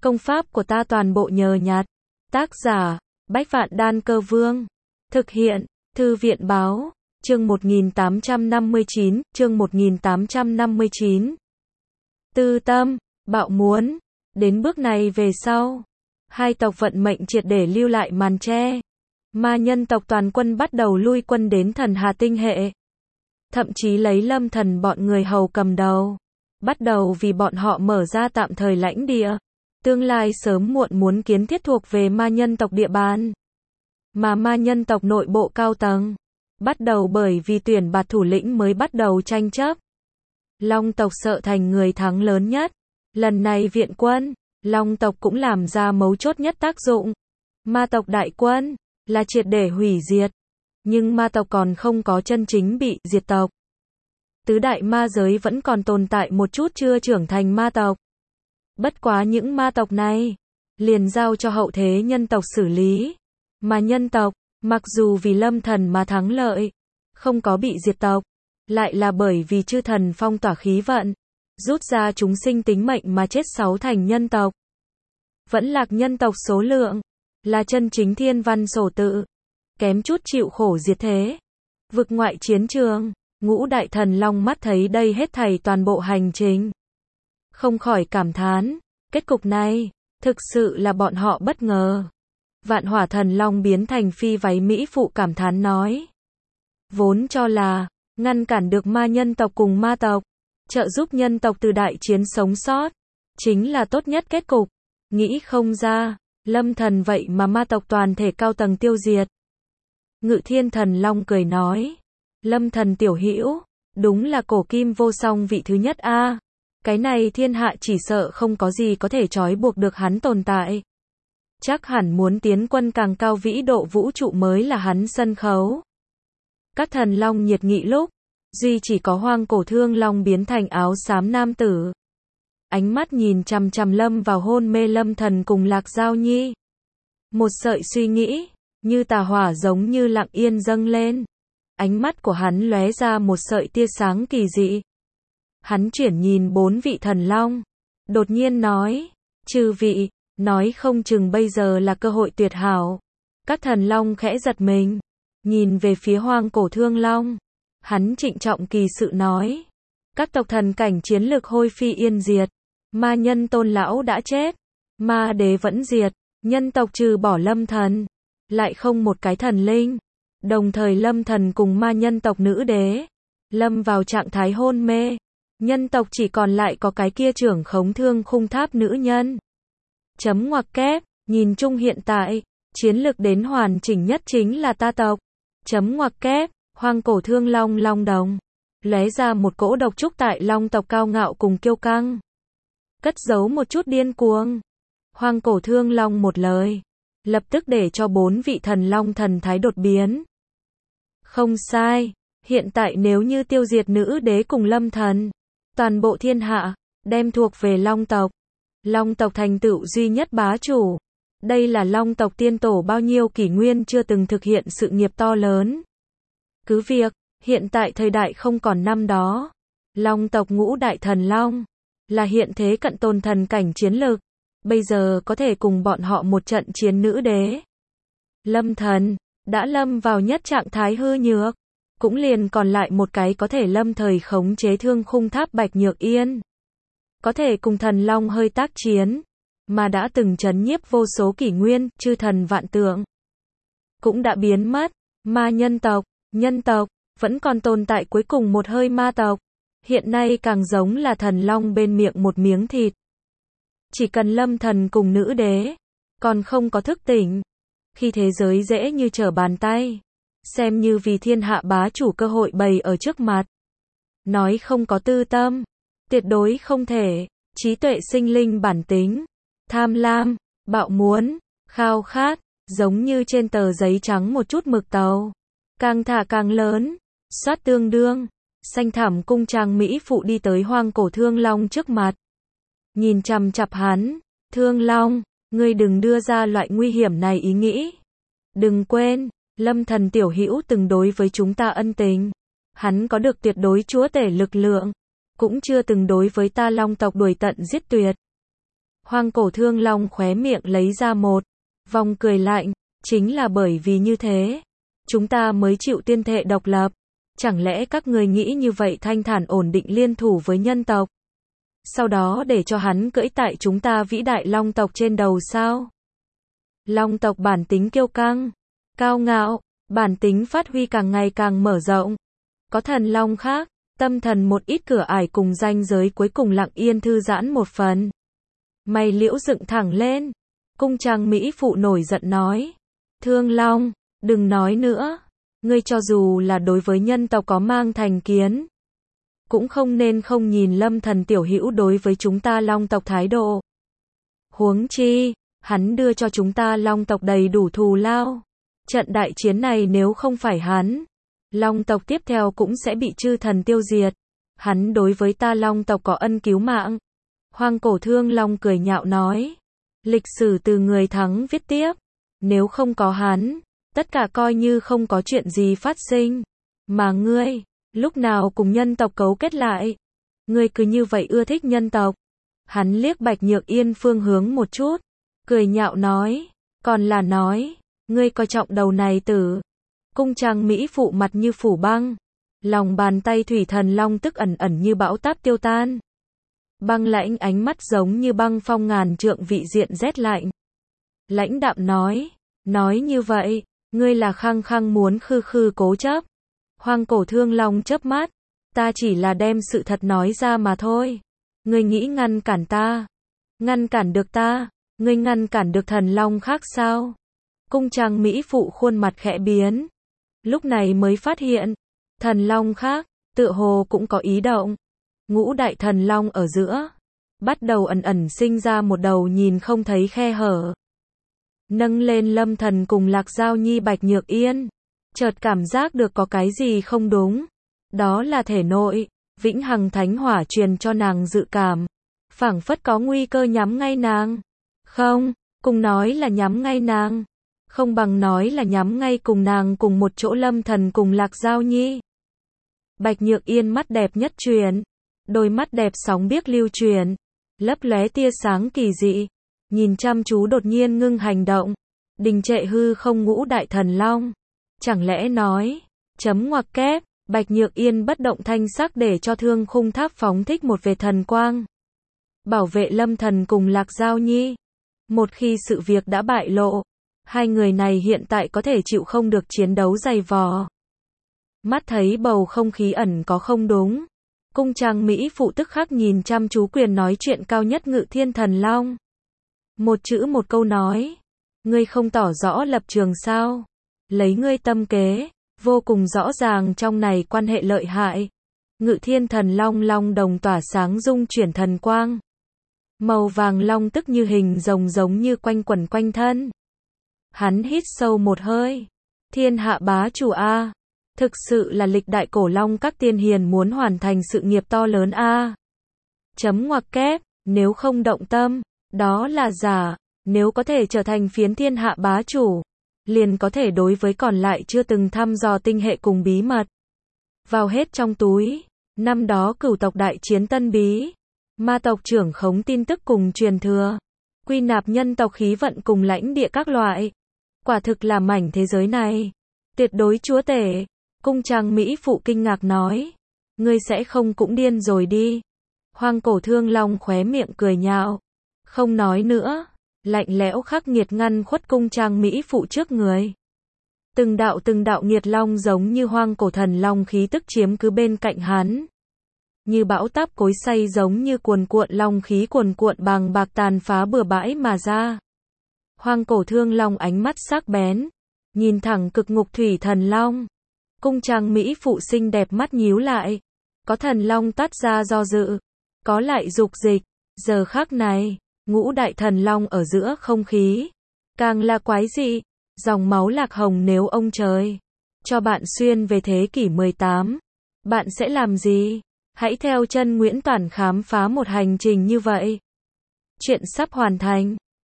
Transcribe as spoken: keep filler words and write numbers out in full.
Công pháp của ta toàn bộ nhờ nhặt. Tác giả, Bách Vạn Đan Cơ Vương. Thực hiện, Thư viện báo, chương một nghìn tám trăm năm mươi chín, chương một nghìn tám trăm năm mươi chín. Tư tâm, bạo muốn. Đến bước này về sau, hai tộc vận mệnh triệt để lưu lại màn tre. Ma nhân tộc toàn quân bắt đầu lui quân đến thần Hà Tinh hệ. Thậm chí lấy Lâm Thần bọn người hầu cầm đầu. Bắt đầu vì bọn họ mở ra tạm thời lãnh địa. Tương lai sớm muộn muốn kiến thiết thuộc về ma nhân tộc địa bàn. Mà ma nhân tộc nội bộ cao tầng, bắt đầu bởi vì tuyển bạt thủ lĩnh mới bắt đầu tranh chấp. Long tộc sợ thành người thắng lớn nhất. Lần này viện quân, Long tộc cũng làm ra mấu chốt nhất tác dụng. Ma tộc đại quân, là triệt để hủy diệt. Nhưng ma tộc còn không có chân chính bị diệt tộc. Tứ đại ma giới vẫn còn tồn tại một chút chưa trưởng thành ma tộc. Bất quá những ma tộc này, liền giao cho hậu thế nhân tộc xử lý. Mà nhân tộc, mặc dù vì Lâm Thần mà thắng lợi, không có bị diệt tộc, lại là bởi vì chư thần phong tỏa khí vận, rút ra chúng sinh tính mệnh mà chết sáu thành nhân tộc. Vẫn lạc nhân tộc số lượng, là chân chính thiên văn sổ tự, kém chút chịu khổ diệt thế. Vực ngoại chiến trường, ngũ đại thần long mắt thấy đây hết thảy toàn bộ hành trình. Không khỏi cảm thán, kết cục này, thực sự là bọn họ bất ngờ. Vạn hỏa thần long biến thành phi váy mỹ phụ cảm thán nói. Vốn cho là, ngăn cản được ma nhân tộc cùng ma tộc, trợ giúp nhân tộc từ đại chiến sống sót, chính là tốt nhất kết cục. Nghĩ không ra, Lâm Thần vậy mà ma tộc toàn thể cao tầng tiêu diệt. Ngự thiên thần long cười nói. Lâm Thần tiểu hữu, đúng là cổ kim vô song vị thứ nhất a. Cái này thiên hạ chỉ sợ không có gì có thể trói buộc được hắn tồn tại. Chắc hẳn muốn tiến quân càng cao vĩ độ vũ trụ mới là hắn sân khấu. Các thần long nhiệt nghị lúc, duy chỉ có hoang cổ thương long biến thành áo xám nam tử. Ánh mắt nhìn chằm chằm Lâm vào hôn mê Lâm Thần cùng Lạc Giao Nhi. Một sợi suy nghĩ, như tà hỏa giống như lặng yên dâng lên. Ánh mắt của hắn lóe ra một sợi tia sáng kỳ dị. Hắn chuyển nhìn bốn vị thần long, đột nhiên nói, chư vị, nói không chừng bây giờ là cơ hội tuyệt hảo. Các thần long khẽ giật mình, nhìn về phía hoang cổ thương long. Hắn trịnh trọng kỳ sự nói, các tộc thần cảnh chiến lược hôi phi yên diệt. Ma nhân tôn lão đã chết, ma đế vẫn diệt, nhân tộc trừ bỏ Lâm Thần, lại không một cái thần linh. Đồng thời Lâm Thần cùng ma nhân tộc nữ đế, lâm vào trạng thái hôn mê. Nhân tộc chỉ còn lại có cái kia trưởng khống thương khung tháp nữ nhân. Chấm ngoặc kép, nhìn chung hiện tại, chiến lược đến hoàn chỉnh nhất chính là ta tộc. Chấm ngoặc kép, hoang cổ thương long long đồng. Lóe ra một cỗ độc trúc tại long tộc cao ngạo cùng kiêu căng. Cất giấu một chút điên cuồng. Hoang cổ thương long một lời, lập tức để cho bốn vị thần long thần thái đột biến. Không sai, hiện tại nếu như tiêu diệt nữ đế cùng Lâm Thần, toàn bộ thiên hạ, đem thuộc về long tộc. Long tộc thành tựu duy nhất bá chủ. Đây là long tộc tiên tổ bao nhiêu kỷ nguyên chưa từng thực hiện sự nghiệp to lớn. Cứ việc, hiện tại thời đại không còn năm đó. Long tộc ngũ đại thần long, là hiện thế cận tồn thần cảnh chiến lược. Bây giờ có thể cùng bọn họ một trận chiến nữ đế. Lâm Thần, đã lâm vào nhất trạng thái hư nhược. Cũng liền còn lại một cái có thể lâm thời khống chế thương khung tháp Bạch Nhược Yên. Có thể cùng thần long hơi tác chiến. Mà đã từng trấn nhiếp vô số kỷ nguyên, chư thần vạn tượng. Cũng đã biến mất. Ma nhân tộc, nhân tộc, vẫn còn tồn tại cuối cùng một hơi ma tộc. Hiện nay càng giống là thần long bên miệng một miếng thịt. Chỉ cần Lâm Thần cùng nữ đế, còn không có thức tỉnh. Khi thế giới dễ như trở bàn tay. Xem như vì thiên hạ bá chủ cơ hội bày ở trước mặt. Nói không có tư tâm, tuyệt đối không thể. Trí tuệ sinh linh bản tính, tham lam, bạo muốn, khao khát, giống như trên tờ giấy trắng một chút mực tàu. Càng thả càng lớn, soát tương đương. Xanh thẳm cung trang mỹ phụ đi tới hoang cổ thương long trước mặt. Nhìn chằm chặp hắn, thương long, ngươi đừng đưa ra loại nguy hiểm này ý nghĩ. Đừng quên, Lâm Thần tiểu hữu từng đối với chúng ta ân tình. Hắn có được tuyệt đối chúa tể lực lượng, cũng chưa từng đối với ta long tộc đuổi tận giết tuyệt. Hoang cổ thương long khóe miệng lấy ra một vòng cười lạnh, chính là bởi vì như thế, chúng ta mới chịu tuyên thệ độc lập. Chẳng lẽ các người nghĩ như vậy thanh thản ổn định liên thủ với nhân tộc? Sau đó để cho hắn cưỡi tại chúng ta vĩ đại long tộc trên đầu sao? Long tộc bản tính kiêu căng, cao ngạo, bản tính phát huy càng ngày càng mở rộng. Có thần long khác, tâm thần một ít cửa ải cùng ranh giới cuối cùng lặng yên thư giãn một phần. Mày liễu dựng thẳng lên. Cung trang Mỹ phụ nổi giận nói. Thương Long, đừng nói nữa. Ngươi cho dù là đối với nhân tộc có mang thành kiến, cũng không nên không nhìn Lâm Thần tiểu hữu đối với chúng ta Long tộc thái độ. Huống chi, hắn đưa cho chúng ta Long tộc đầy đủ thù lao. Trận đại chiến này nếu không phải hắn, Long tộc tiếp theo cũng sẽ bị chư thần tiêu diệt. Hắn đối với ta Long tộc có ân cứu mạng. Hoang cổ thương Long cười nhạo nói. Lịch sử từ người thắng viết tiếp. Nếu không có hắn, tất cả coi như không có chuyện gì phát sinh. Mà ngươi, lúc nào cùng nhân tộc cấu kết lại? Ngươi cứ như vậy ưa thích nhân tộc. Hắn liếc Bạch Nhược Yên phương hướng một chút, cười nhạo nói, còn là nói, ngươi coi trọng đầu này tử. Cung trang Mỹ phụ mặt như phủ băng, lòng bàn tay thủy thần long tức ẩn ẩn như bão táp tiêu tan. Băng lãnh ánh mắt giống như băng phong ngàn trượng vị diện rét lạnh. Lãnh đạm nói, nói như vậy, ngươi là khăng khăng muốn khư khư cố chấp. Hoang cổ thương long chớp mắt, ta chỉ là đem sự thật nói ra mà thôi. Ngươi nghĩ ngăn cản ta? Ngăn cản được ta? Ngươi ngăn cản được thần long khác sao? Cung trang Mỹ phụ khuôn mặt khẽ biến. Lúc này mới phát hiện, thần long khác, tựa hồ cũng có ý động. Ngũ đại thần long ở giữa, bắt đầu ẩn ẩn sinh ra một đầu nhìn không thấy khe hở. Nâng lên Lâm Thần cùng Lạc Giao Nhi Bạch Nhược Yên, chợt cảm giác được có cái gì không đúng. Đó là thể nội, vĩnh hằng thánh hỏa truyền cho nàng dự cảm. Phảng phất có nguy cơ nhắm ngay nàng. Không, cùng nói là nhắm ngay nàng. Không bằng nói là nhắm ngay cùng nàng cùng một chỗ Lâm Thần cùng Lạc Giao Nhi. Bạch Nhược Yên mắt đẹp nhất truyền. Đôi mắt đẹp sóng biếc lưu truyền. Lấp lóe tia sáng kỳ dị. Nhìn chăm chú đột nhiên ngưng hành động. Đình trệ hư không ngũ đại thần long. Chẳng lẽ nói, chấm ngoặc kép, Bạch Nhược Yên bất động thanh sắc để cho thương khung tháp phóng thích một vệt thần quang. Bảo vệ Lâm Thần cùng Lạc Giao Nhi. Một khi sự việc đã bại lộ, hai người này hiện tại có thể chịu không được chiến đấu dày vò. Mắt thấy bầu không khí ẩn có không đúng. Cung trang Mỹ phụ tức khắc nhìn chăm chú quyền nói chuyện cao nhất Ngự Thiên Thần Long. Một chữ một câu nói. Ngươi không tỏ rõ lập trường sao? Lấy ngươi tâm kế, vô cùng rõ ràng trong này quan hệ lợi hại. Ngự Thiên Thần Long long đồng tỏa sáng dung chuyển thần quang. Màu vàng long tức như hình rồng giống như quanh quẩn quanh thân. Hắn hít sâu một hơi. Thiên hạ bá chủ a, thực sự là lịch đại cổ long các tiên hiền muốn hoàn thành sự nghiệp to lớn a. Chấm ngoặc kép, nếu không động tâm, đó là giả. Nếu có thể trở thành phiến thiên hạ bá chủ, liền có thể đối với còn lại chưa từng thăm dò tinh hệ cùng bí mật. Vào hết trong túi. Năm đó cửu tộc đại chiến tân bí. Ma tộc trưởng khống tin tức cùng truyền thừa. Quy nạp nhân tộc khí vận cùng lãnh địa các loại. Quả thực là mảnh thế giới này. Tuyệt đối chúa tể. Cung trang Mỹ phụ kinh ngạc nói. Ngươi sẽ không cũng điên rồi đi. Hoang cổ thương long khóe miệng cười nhạo. Không nói nữa. Lạnh lẽo khắc nghiệt ngăn khuất cung trang Mỹ phụ trước người. Từng đạo từng đạo nghiệt long giống như hoang cổ thần long khí tức chiếm cứ bên cạnh hắn. Như bão táp cối xay giống như cuồn cuộn long khí cuồn cuộn bàng bạc tàn phá bừa bãi mà ra. Hoang cổ thương long ánh mắt sắc bén, nhìn thẳng cực ngục thủy thần long. Cung trang Mỹ phụ xinh đẹp mắt nhíu lại. Có thần long tắt ra do dự, có lại dục dịch. Giờ khắc này, ngũ đại thần long ở giữa không khí, càng là quái dị. Dòng máu lạc hồng nếu ông trời cho bạn xuyên về thế kỷ mười tám, bạn sẽ làm gì? Hãy theo chân Nguyễn Toản khám phá một hành trình như vậy. Chuyện sắp hoàn thành.